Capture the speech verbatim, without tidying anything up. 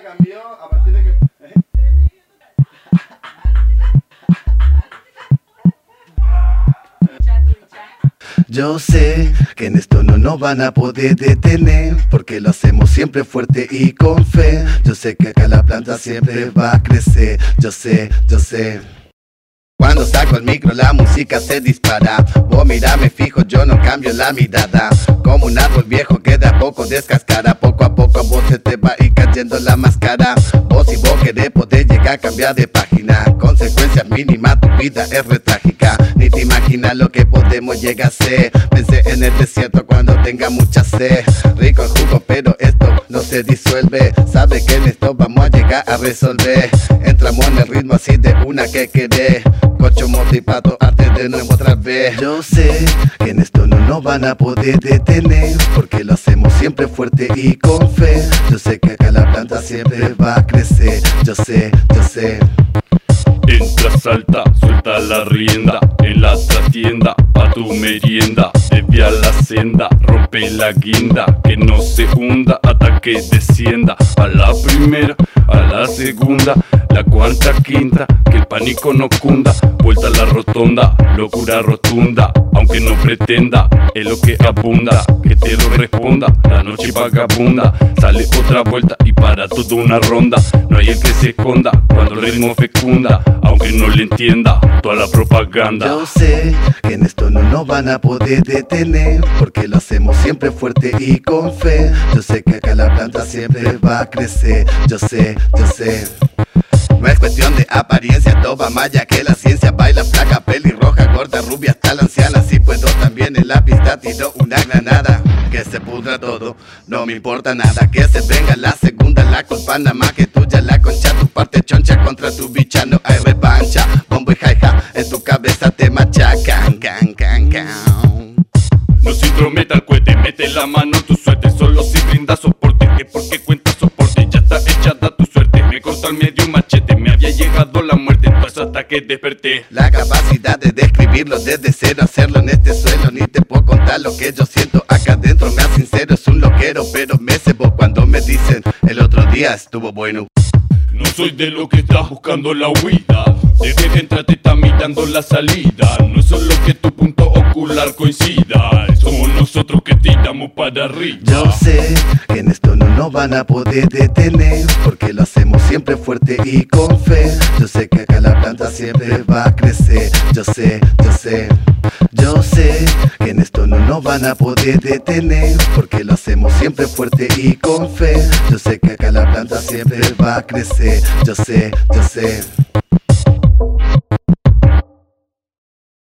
cambió a partir de que... ¿eh? Yo sé que en esto no nos van a poder detener, porque lo hacemos siempre fuerte y con fe. Yo sé que acá la planta siempre va a crecer. Yo sé, yo sé. Cuando saco el micro la música se dispara. Vos mirame fijo, yo no cambio la mirada. Como un árbol viejo que de a poco descascara. Poco a poco a vos se te va a ir cayendo la máscara. Vos si vos querés poder llegar a cambiar de página. Consecuencias mínimas, tu vida es re trágica. Ni te imaginas lo que podemos llegar a ser. Pensé en el desierto cuando tenga mucha sed. Rico el jugo pero esto no se disuelve. Sabe que en esto vamos a llegar a resolver. Entramos en el ritmo así de una que querés. Cocho, moto y pato, arte de nuevo otra vez. Yo sé que en esto no nos van a poder detener, porque lo hacemos siempre fuerte y con fe. Yo sé que acá la planta siempre va a crecer. Yo sé, yo sé. Entra, salta, suelta la rienda en la trastienda, pa' tu merienda. Desvía la senda, rompe la guinda, que no se hunda hasta que descienda. A la primera, a la segunda, la cuarta, quinta, que el pánico no cunda. Vuelta a la rotonda, locura rotunda, aunque no pretenda, es lo que abunda. Que te lo responda, la noche vagabunda. Sale otra vuelta y para toda una ronda. No hay el que se esconda cuando el ritmo fecunda, aunque no le entienda toda la propaganda. Yo sé que en esto no nos van a poder detener, porque lo hacemos siempre fuerte y con fe. Yo sé que acá la planta siempre va a crecer. Yo sé, yo sé. No es cuestión de apariencia, toba maya que la ciencia. Baila flaca, pelirroja, gorda, rubia hasta la anciana. Si puedo también en la pista tiro una granada. Que se pudra todo, no me importa nada. Que se venga la segunda, la culpa nada más que tuya. La concha, tu parte choncha contra tu bicha, no hay revancha. Bombo y jaja, en tu cabeza te machacan, can, can, can. No se intrometa el cohete, mete la mano en tu suerte. Solo si brinda soporte, que porque cuenta soporte. Ya está echada tu suerte, me cortó al medio un machete. Me había llegado la muerte, pues hasta que desperté. La capacidad de describirlo desde cero, hacerlo en este suelo. Ni te puedo contar lo que yo siento acá adentro. Me hace sincero, es un loquero, pero me cebo cuando me dicen el otro día estuvo bueno. No soy de lo que estás buscando la huida. Desde que entraste está mirando la salida. No es solo que tu punto ocular coincida, somos nosotros que tiramos para arriba. Yo sé que en esto no nos van a poder detener, porque lo hacemos siempre fuerte y con fe. Yo sé que acá la planta siempre va a crecer. Yo sé, yo sé. Yo sé que en esto no nos van a poder detener, porque lo hacemos siempre fuerte y con fe. Yo sé que acá la planta siempre va a crecer. Yo sé, yo sé.